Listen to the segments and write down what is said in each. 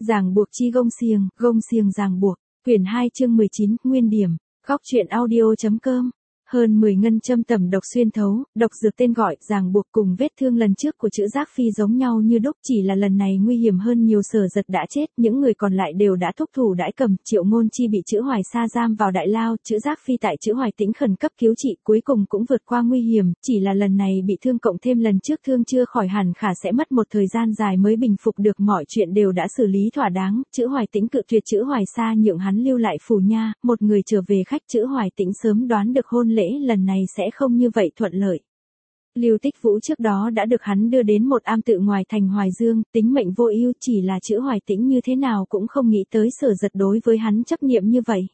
Ràng buộc chi gông xiềng ràng buộc. Quyển 2 chương 19, nguyên điểm. Góc truyện audio.com. Hơn 10 ngân châm tẩm độc xuyên thấu, độc dược tên gọi, ràng buộc cùng vết thương lần trước của Trữ Giác Phi giống nhau như đúc, chỉ là lần này nguy hiểm hơn nhiều. Sở Giật đã chết, những người còn lại đều đã thúc thủ đãi cầm, Triệu Ngôn Chi bị Trữ Hoài Sa giam vào đại lao, Trữ Giác Phi tại Trữ Hoài Tĩnh khẩn cấp cứu trị, cuối cùng cũng vượt qua nguy hiểm, chỉ là lần này bị thương cộng thêm lần trước thương chưa khỏi hẳn khả sẽ mất một thời gian dài mới bình phục được. Mọi chuyện đều đã xử lý thỏa đáng, Trữ Hoài Tĩnh cự tuyệt Trữ Hoài Sa nhượng hắn lưu lại phủ nha, một người trở về khách. Trữ Hoài Tĩnh sớm đoán được hôn lễ lần này sẽ không như vậy thuận lợi. Lưu Tích Vũ trước đó đã được hắn đưa đến một am tự ngoài thành Hoài Dương, tính mệnh vô ưu, chỉ là Trữ Hoài Tĩnh như thế nào cũng không nghĩ tới Sở Giật đối với hắn chấp niệm như vậy.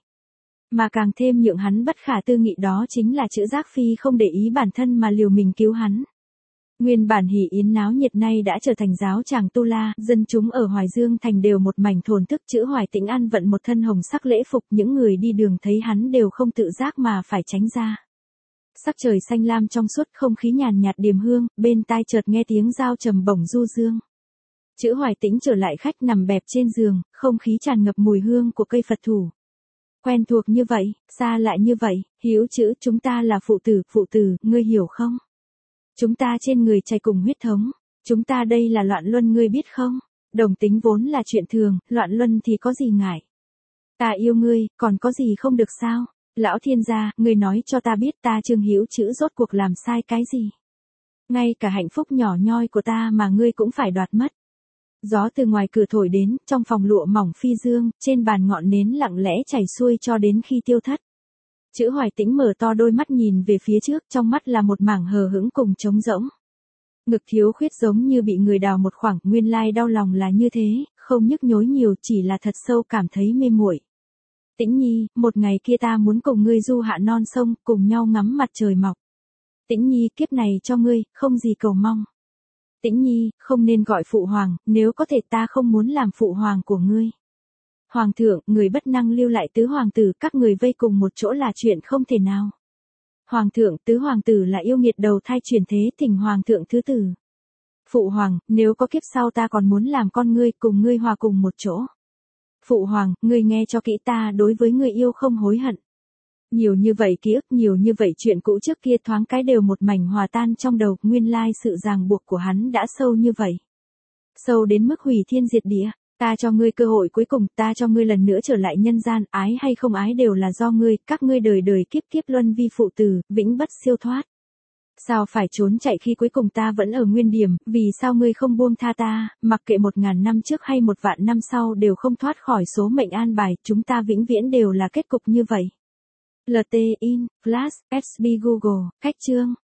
Mà càng thêm nhượng hắn bất khả tư nghị đó chính là Trữ Giác Phi không để ý bản thân mà liều mình cứu hắn. Nguyên bản hỉ yến náo nhiệt nay đã trở thành giáo tràng tu la, dân chúng ở Hoài Dương thành đều một mảnh thổn thức. Trữ Hoài Tĩnh ăn vận một thân hồng sắc lễ phục, những người đi đường thấy hắn đều không tự giác mà phải tránh ra. Sắc trời xanh lam trong suốt, không khí nhàn nhạt điềm hương, bên tai chợt nghe tiếng dao trầm bổng du dương. Trữ Hoài Tĩnh trở lại khách nằm bẹp trên giường, không khí tràn ngập mùi hương của cây Phật thủ. Quen thuộc như vậy, xa lại như vậy, Hiếu Trữ, chúng ta là phụ tử, ngươi hiểu không? Chúng ta trên người chảy cùng huyết thống, chúng ta đây là loạn luân, ngươi biết không? Đồng tính vốn là chuyện thường, loạn luân thì có gì ngại? Ta yêu ngươi, còn có gì không được sao? Lão thiên gia, ngươi nói cho ta biết ta Trương Hiếu Trữ rốt cuộc làm sai cái gì? Ngay cả hạnh phúc nhỏ nhoi của ta mà ngươi cũng phải đoạt mất. Gió từ ngoài cửa thổi đến, trong phòng lụa mỏng phi dương, trên bàn ngọn nến lặng lẽ chảy xuôi cho đến khi tiêu thất. Trữ Hoài Tĩnh mở to đôi mắt nhìn về phía trước, trong mắt là một mảng hờ hững cùng trống rỗng. Ngực thiếu khuyết giống như bị người đào một khoảng, nguyên lai đau lòng là như thế, không nhức nhối nhiều, chỉ là thật sâu cảm thấy mê muội. Tĩnh Nhi, một ngày kia ta muốn cùng ngươi du hạ non sông, cùng nhau ngắm mặt trời mọc. Tĩnh Nhi, kiếp này cho ngươi, không gì cầu mong. Tĩnh Nhi, không nên gọi phụ hoàng, nếu có thể ta không muốn làm phụ hoàng của ngươi. Hoàng thượng, người bất năng lưu lại tứ hoàng tử, các người vây cùng một chỗ là chuyện không thể nào. Hoàng thượng, tứ hoàng tử là yêu nghiệt đầu thai chuyển thế, thỉnh hoàng thượng thứ tử. Phụ hoàng, nếu có kiếp sau ta còn muốn làm con ngươi, cùng ngươi hòa cùng một chỗ. Phụ hoàng, ngươi nghe cho kỹ, ta đối với người yêu không hối hận. Nhiều như vậy ký ức, nhiều như vậy chuyện cũ trước kia thoáng cái đều một mảnh hòa tan trong đầu, nguyên lai sự ràng buộc của hắn đã sâu như vậy. Sâu đến mức hủy thiên diệt địa. Ta cho ngươi cơ hội cuối cùng, ta cho ngươi lần nữa trở lại nhân gian, ái hay không ái đều là do ngươi, các ngươi đời đời kiếp kiếp luân vi phụ tử, vĩnh bất siêu thoát. Sao phải trốn chạy khi cuối cùng ta vẫn ở nguyên điểm, vì sao ngươi không buông tha ta, mặc kệ 1000 năm trước hay 1.000 năm sau đều không thoát khỏi số mệnh an bài, chúng ta vĩnh viễn đều là kết cục như vậy. LT in, Flash, SB Google, cách chương.